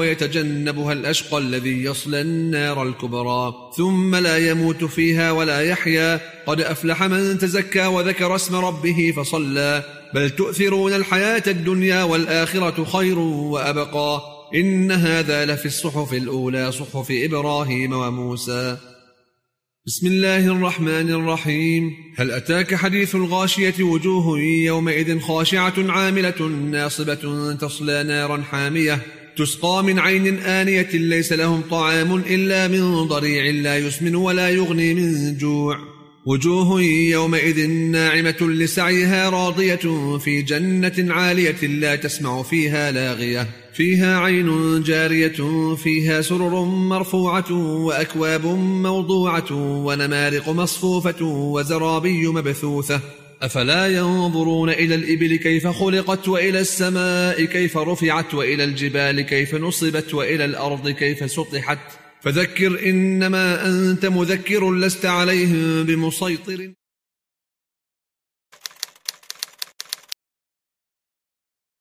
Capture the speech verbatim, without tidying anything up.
ويتجنبها الأشقى الذي يصلى النار الكبرى ثم لا يموت فيها ولا يحيا. قد أفلح من تزكى وذكر اسم ربه فصلى بل تؤثرون الحياة الدنيا والآخرة خير وأبقى إن هذا لفي الصحف الأولى صحف إبراهيم وموسى. بسم الله الرحمن الرحيم. هل أتاك حديث الغاشية وجوه يومئذ خاشعة عاملة ناصبة تصلى نارا حامية تسقى من عين آنية ليس لهم طعام إلا من ضريع لا يسمن ولا يغني من جوع. وجوه يومئذ ناعمة لسعيها راضية في جنة عالية لا تسمع فيها لاغية فيها عين جارية فيها سرر مرفوعة وأكواب موضوعة ونمارق مصفوفة وزرابي مبثوثة. أفلا ينظرون إلى الإبل كيف خلقت وإلى السماء كيف رفعت وإلى الجبال كيف نصبت وإلى الأرض كيف سطحت فذكر إنما أنت مذكر لست عليهم بمسيطر.